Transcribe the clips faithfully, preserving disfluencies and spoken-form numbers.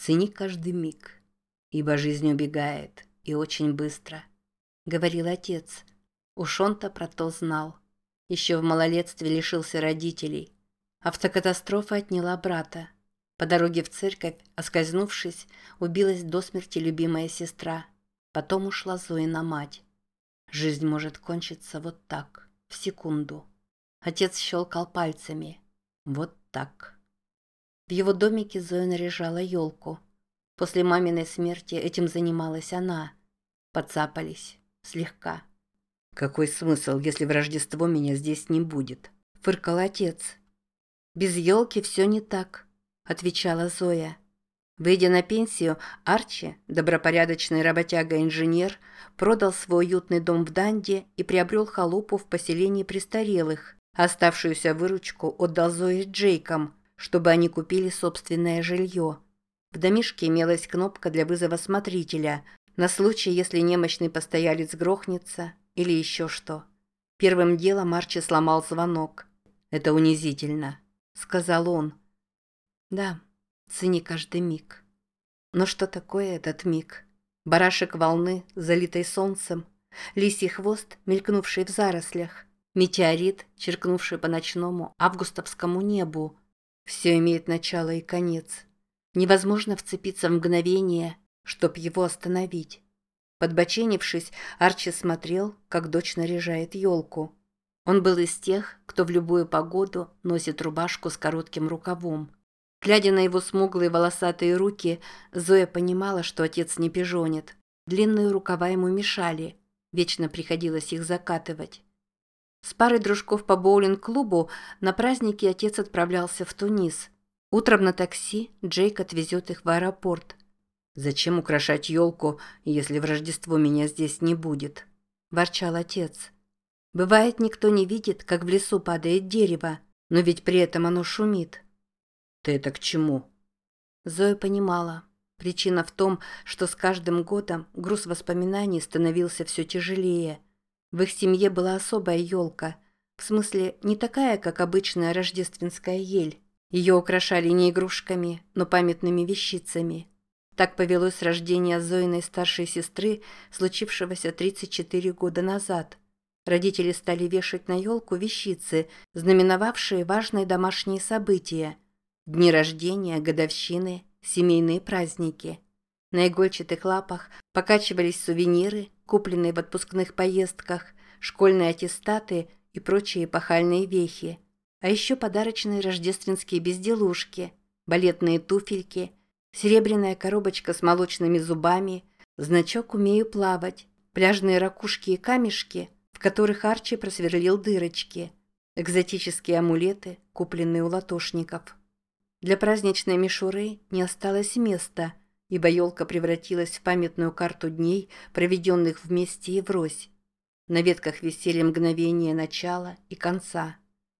Цени каждый миг, ибо жизнь убегает, и очень быстро, — говорил отец. Уж он-то про то знал. Еще в малолетстве лишился родителей. Автокатастрофа отняла брата. По дороге в церковь, оскользнувшись, убилась до смерти любимая сестра. Потом ушла Зоина мать. Жизнь может кончиться вот так, в секунду. Отец щелкал пальцами. Вот так. В его домике Зоя наряжала елку. После маминой смерти этим занималась она. Подцапались. Слегка. «Какой смысл, если в Рождество меня здесь не будет?» — фыркал отец. «Без елки все не так», — отвечала Зоя. Выйдя на пенсию, Арчи, добропорядочный работяга-инженер, продал свой уютный дом в Данди и приобрел халупу в поселении престарелых, а оставшуюся выручку отдал Зое с Джейком, чтобы они купили собственное жилье. В домишке имелась кнопка для вызова смотрителя, на случай, если немощный постоялец грохнется или еще что. Первым делом Арчи сломал звонок. «Это унизительно», — сказал он. «Да, цени каждый миг». Но что такое этот миг? Барашек волны, залитой солнцем, лисий хвост, мелькнувший в зарослях, метеорит, черкнувший по ночному августовскому небу. Все имеет начало и конец. Невозможно вцепиться в мгновение, чтоб его остановить. Подбоченившись, Арчи смотрел, как дочь наряжает елку. Он был из тех, кто в любую погоду носит рубашку с коротким рукавом. Глядя на его смуглые волосатые руки, Зоя понимала, что отец не пижонит. Длинные рукава ему мешали, вечно приходилось их закатывать. С парой дружков по боулинг-клубу на праздники отец отправлялся в Тунис. Утром на такси Джейк отвезет их в аэропорт. «Зачем украшать елку, если в Рождество меня здесь не будет?» – ворчал отец. «Бывает, никто не видит, как в лесу падает дерево, но ведь при этом оно шумит». «Ты это к чему?» Зоя понимала. Причина в том, что с каждым годом груз воспоминаний становился все тяжелее. В их семье была особая елка, в смысле не такая, как обычная рождественская ель. Ее украшали не игрушками, но памятными вещицами. Так повелось с рождения Зоиной старшей сестры, случившегося тридцать четыре года назад. Родители стали вешать на елку вещицы, знаменовавшие важные домашние события. Дни рождения, годовщины, семейные праздники. На игольчатых лапах покачивались сувениры, купленные в отпускных поездках, школьные аттестаты и прочие эпохальные вехи. А еще подарочные рождественские безделушки, балетные туфельки, серебряная коробочка с молочными зубами, значок «Умею плавать», пляжные ракушки и камешки, в которых Арчи просверлил дырочки, экзотические амулеты, купленные у латошников. Для праздничной мишуры не осталось места, ибо елка превратилась в памятную карту дней, проведенных вместе и врозь. На ветках висели мгновения начала и конца.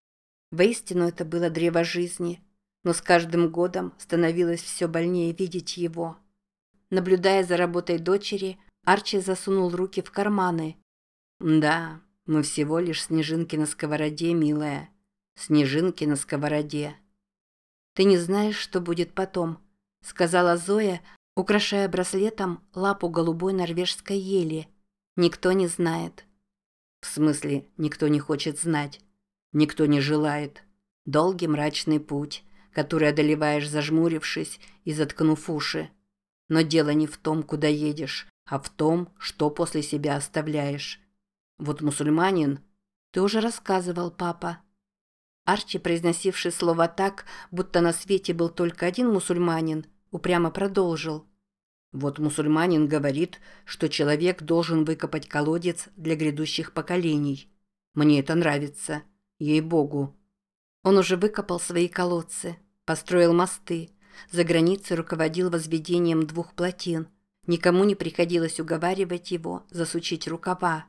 Воистину это было древо жизни, но с каждым годом становилось все больнее видеть его. Наблюдая за работой дочери, Арчи засунул руки в карманы. «Да, мы всего лишь снежинки на сковороде, милая. Снежинки на сковороде». «Ты не знаешь, что будет потом», — сказала Зоя, украшая браслетом лапу голубой норвежской ели. «Никто не знает». «В смысле, никто не хочет знать? Никто не желает. Долгий мрачный путь, который одолеваешь, зажмурившись и заткнув уши. Но дело не в том, куда едешь, а в том, что после себя оставляешь. Вот мусульманин...» «Ты уже рассказывал, папа». Арчи, произносивший слово так, будто на свете был только один мусульманин, упрямо продолжил. «Вот мусульманин говорит, что человек должен выкопать колодец для грядущих поколений. Мне это нравится, ей-богу». Он уже выкопал свои колодцы, построил мосты, за границей руководил возведением двух плотин. Никому не приходилось уговаривать его засучить рукава.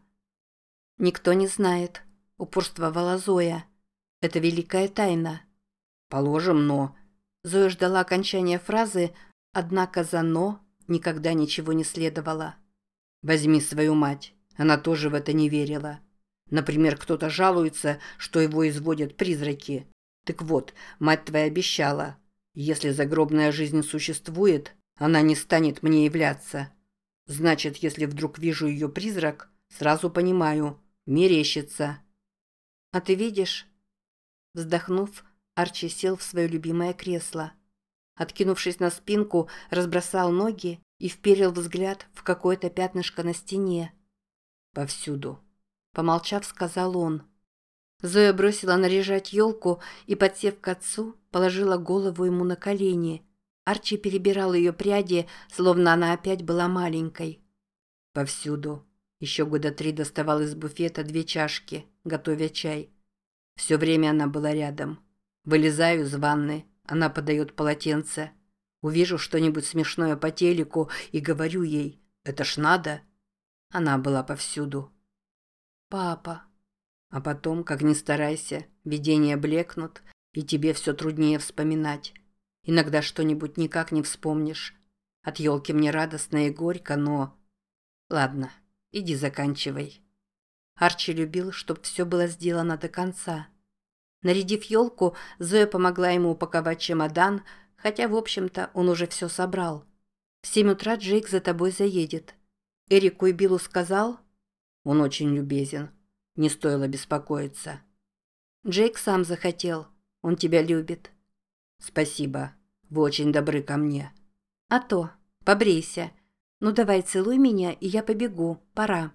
«Никто не знает», — упорствовала Зоя. «Это великая тайна». «Положим, но...» Зоя ждала окончания фразы, однако за «но» никогда ничего не следовало. «Возьми свою мать. Она тоже в это не верила. Например, кто-то жалуется, что его изводят призраки. Так вот, мать твоя обещала, если загробная жизнь существует, Она не станет мне являться. Значит, если вдруг вижу ее призрак, сразу понимаю, мерещится. А ты видишь? Вздохнув, Арчи сел в свое любимое кресло. Откинувшись на спинку, разбросал ноги и вперил взгляд в какое-то пятнышко на стене. Повсюду. Помолчав, сказал он. Зоя бросила наряжать елку и, подсев к отцу, положила голову ему на колени. Арчи перебирал ее пряди, словно она опять была маленькой. Повсюду. Еще года три доставал из буфета две чашки, готовя чай. Все время она была рядом. Вылезаю из ванны, она подает полотенце. Увижу что-нибудь смешное по телеку и говорю ей: «Это ж надо». Она была повсюду. «Папа». А потом, как ни старайся, видения блекнут, и тебе все труднее вспоминать. Иногда что-нибудь никак не вспомнишь. От елки мне радостно и горько, но... Ладно, иди заканчивай. Арчи любил, чтоб все было сделано до конца. Нарядив елку, Зоя помогла ему упаковать чемодан, хотя, в общем-то, он уже все собрал. В семь утра Джейк за тобой заедет. Эрику и Биллу сказал? Он очень любезен. Не стоило беспокоиться. Джейк сам захотел. Он тебя любит. Спасибо. Вы очень добры ко мне. А то. Побрейся. Ну давай целуй меня, и я побегу. Пора.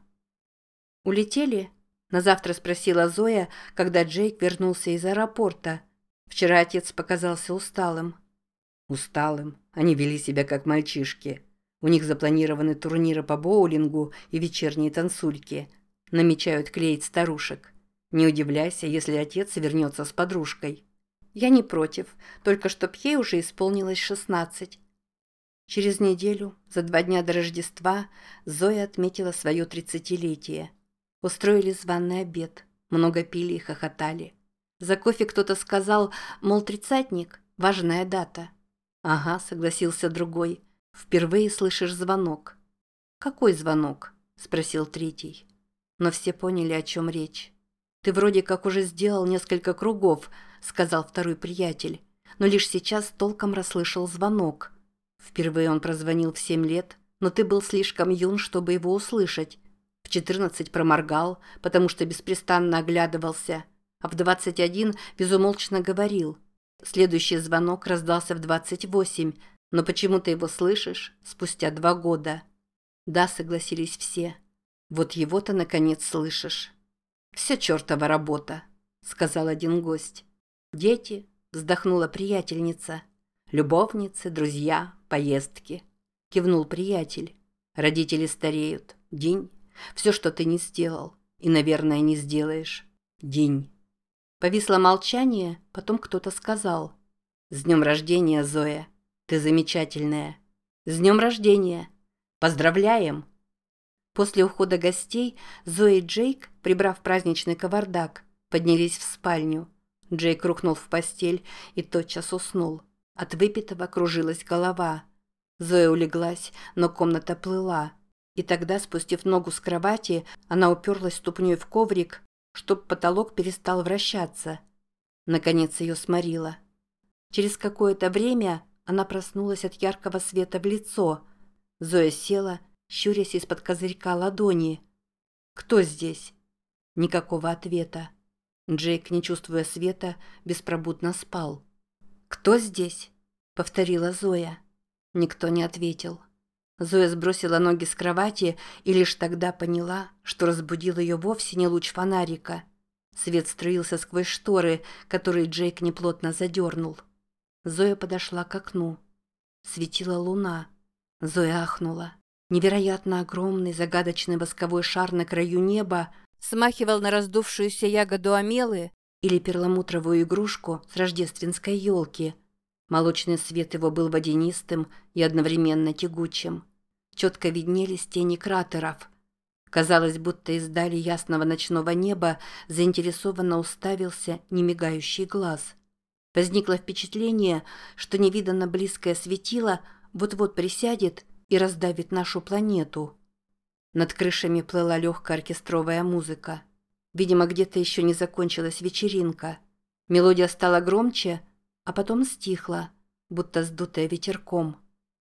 Улетели? На завтра спросила Зоя, когда Джейк вернулся из аэропорта. Вчера отец показался усталым. Усталым. Они вели себя как мальчишки. У них запланированы турниры по боулингу и вечерние танцульки. Намечают клеить старушек. Не удивляйся, если отец вернется с подружкой. Я не против, только чтоб ей уже исполнилось шестнадцать. Через неделю, за два дня до Рождества, Зоя отметила свое тридцатилетие. Устроили званый обед, много пили и хохотали. За кофе кто-то сказал, мол, тридцатник – важная дата. «Ага», – согласился другой, – «впервые слышишь звонок». «Какой звонок?» – спросил третий. Но все поняли, о чем речь. «Ты вроде как уже сделал несколько кругов», – сказал второй приятель, но лишь сейчас толком расслышал звонок. Впервые он прозвонил в семь лет, но ты был слишком юн, чтобы его услышать. В четырнадцать проморгал, потому что беспрестанно оглядывался, а в двадцать один безумолчно говорил. Следующий звонок раздался в двадцать восемь, но почему-то его слышишь спустя два года. Да, согласились все. Вот его-то, наконец, слышишь. «Все чертова работа», — сказал один гость. «Дети», — вздохнула приятельница. «Любовницы, друзья, поездки», — кивнул приятель. «Родители стареют. День. Все, что ты не сделал. И, наверное, не сделаешь. День». Повисло молчание, потом кто-то сказал. «С днем рождения, Зоя. Ты замечательная. С днем рождения. Поздравляем!» После ухода гостей Зоя и Джейк, прибрав праздничный кавардак, поднялись в спальню. Джейк рухнул в постель и тотчас уснул. От выпитого кружилась голова. Зоя улеглась, но комната плыла. И тогда, спустив ногу с кровати, она уперлась ступней в коврик, чтоб потолок перестал вращаться. Наконец ее сморило. Через какое-то время она проснулась от яркого света в лицо. Зоя села, щурясь из-под козырька ладони. «Кто здесь?» Никакого ответа. Джейк, не чувствуя света, беспробудно спал. «Кто здесь?» — повторила Зоя. Никто не ответил. Зоя сбросила ноги с кровати и лишь тогда поняла, что разбудил ее вовсе не луч фонарика. Свет струился сквозь шторы, которые Джейк неплотно задернул. Зоя подошла к окну. Светила луна. Зоя ахнула. Невероятно огромный загадочный восковой шар на краю неба смахивал на раздувшуюся ягоду омелы или перламутровую игрушку с рождественской елки. Молочный свет его был водянистым и одновременно тягучим. Четко виднелись тени кратеров. Казалось, будто издали ясного ночного неба заинтересованно уставился немигающий глаз. Возникло впечатление, что невиданно близкое светило вот-вот присядет и раздавит нашу планету. Над крышами плыла легкая оркестровая музыка. Видимо, где-то еще не закончилась вечеринка. Мелодия стала громче, а потом стихла, будто сдутая ветерком.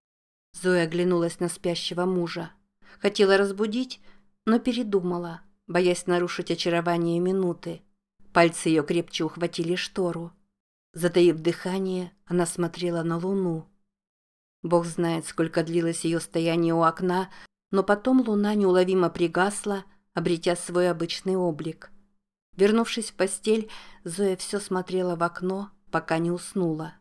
Зоя оглянулась на спящего мужа. Хотела разбудить, но передумала, боясь нарушить очарование минуты. Пальцы ее крепче ухватили штору. Затаив дыхание, она смотрела на луну. Бог знает, сколько длилось ее стояние у окна, но потом луна неуловимо пригасла, обретя свой обычный облик. Вернувшись в постель, Зоя все смотрела в окно, пока не уснула.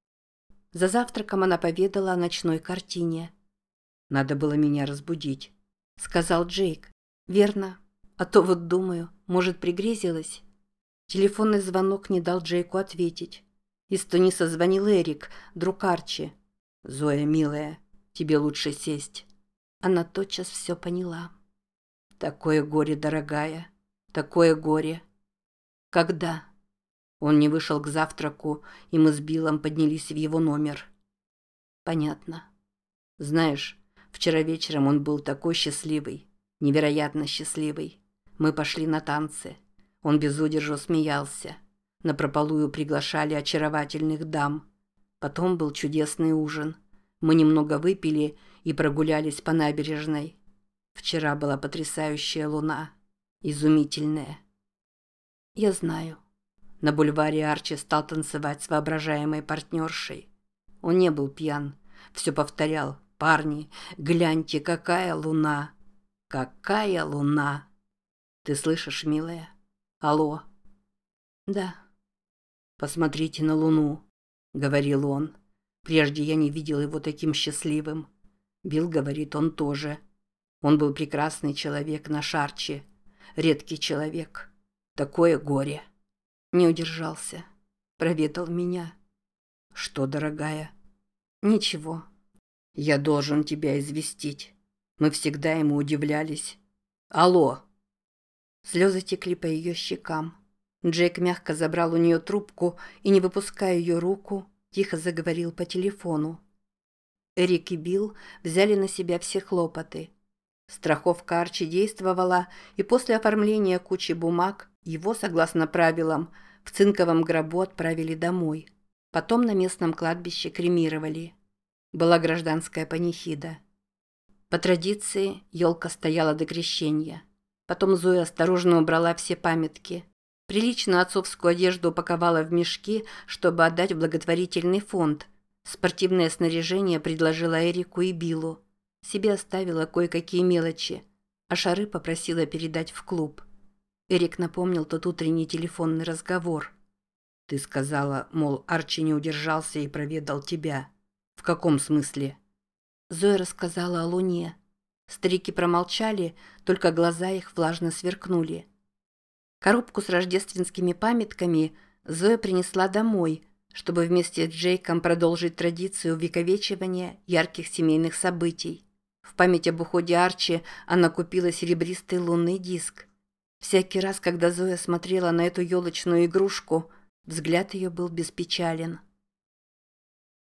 За завтраком она поведала о ночной картине. «Надо было меня разбудить», — сказал Джейк. «Верно. А то вот думаю, может, пригрезилось?» Телефонный звонок не дал Джейку ответить. Из Туниса звонил Эрик, друг Арчи. «Зоя, милая, тебе лучше сесть». Она тотчас все поняла. «Такое горе, дорогая, такое горе». «Когда?» Он не вышел к завтраку, и мы с Биллом поднялись в его номер. «Понятно». «Знаешь, вчера вечером он был такой счастливый, невероятно счастливый. Мы пошли на танцы. Он без удержу смеялся. Напропалую приглашали очаровательных дам. Потом был чудесный ужин. Мы немного выпили и прогулялись по набережной. Вчера была потрясающая луна. Изумительная». «Я знаю». На бульваре Арчи стал танцевать с воображаемой партнершей. Он не был пьян. Все повторял: «Парни, гляньте, какая луна! Какая луна!» «Ты слышишь, милая? Алло?» «Да». «Посмотрите на луну», — говорил он. Прежде я не видел его таким счастливым. Билл говорит, он тоже. Он был прекрасный человек на Арчи. Редкий человек. Такое горе. Не удержался. Проведал меня. «Что, дорогая?» «Ничего». «Я должен тебя известить. Мы всегда ему удивлялись. Алло!» Слезы текли по ее щекам. Джейк мягко забрал у нее трубку и, не выпуская ее руку, тихо заговорил по телефону. Эрик и Билл взяли на себя все хлопоты. Страховка Арчи действовала, и после оформления кучи бумаг его, согласно правилам, в цинковом гробу отправили домой. Потом на местном кладбище кремировали. Была гражданская панихида. По традиции, елка стояла до крещения. Потом Зоя осторожно убрала все памятки. Приличную отцовскую одежду упаковала в мешки, чтобы отдать в благотворительный фонд. Спортивное снаряжение предложила Эрику и Биллу. Себе оставила кое-какие мелочи, а шары попросила передать в клуб. Эрик напомнил тот утренний телефонный разговор. «Ты сказала, мол, Арчи не удержался и проведал тебя. В каком смысле?» Зоя рассказала о луне. Старики промолчали, только глаза их влажно сверкнули. Коробку с рождественскими памятками Зоя принесла домой, чтобы вместе с Джейком продолжить традицию увековечивания ярких семейных событий. В память об уходе Арчи она купила серебристый лунный диск. Всякий раз, когда Зоя смотрела на эту елочную игрушку, взгляд ее был беспечален.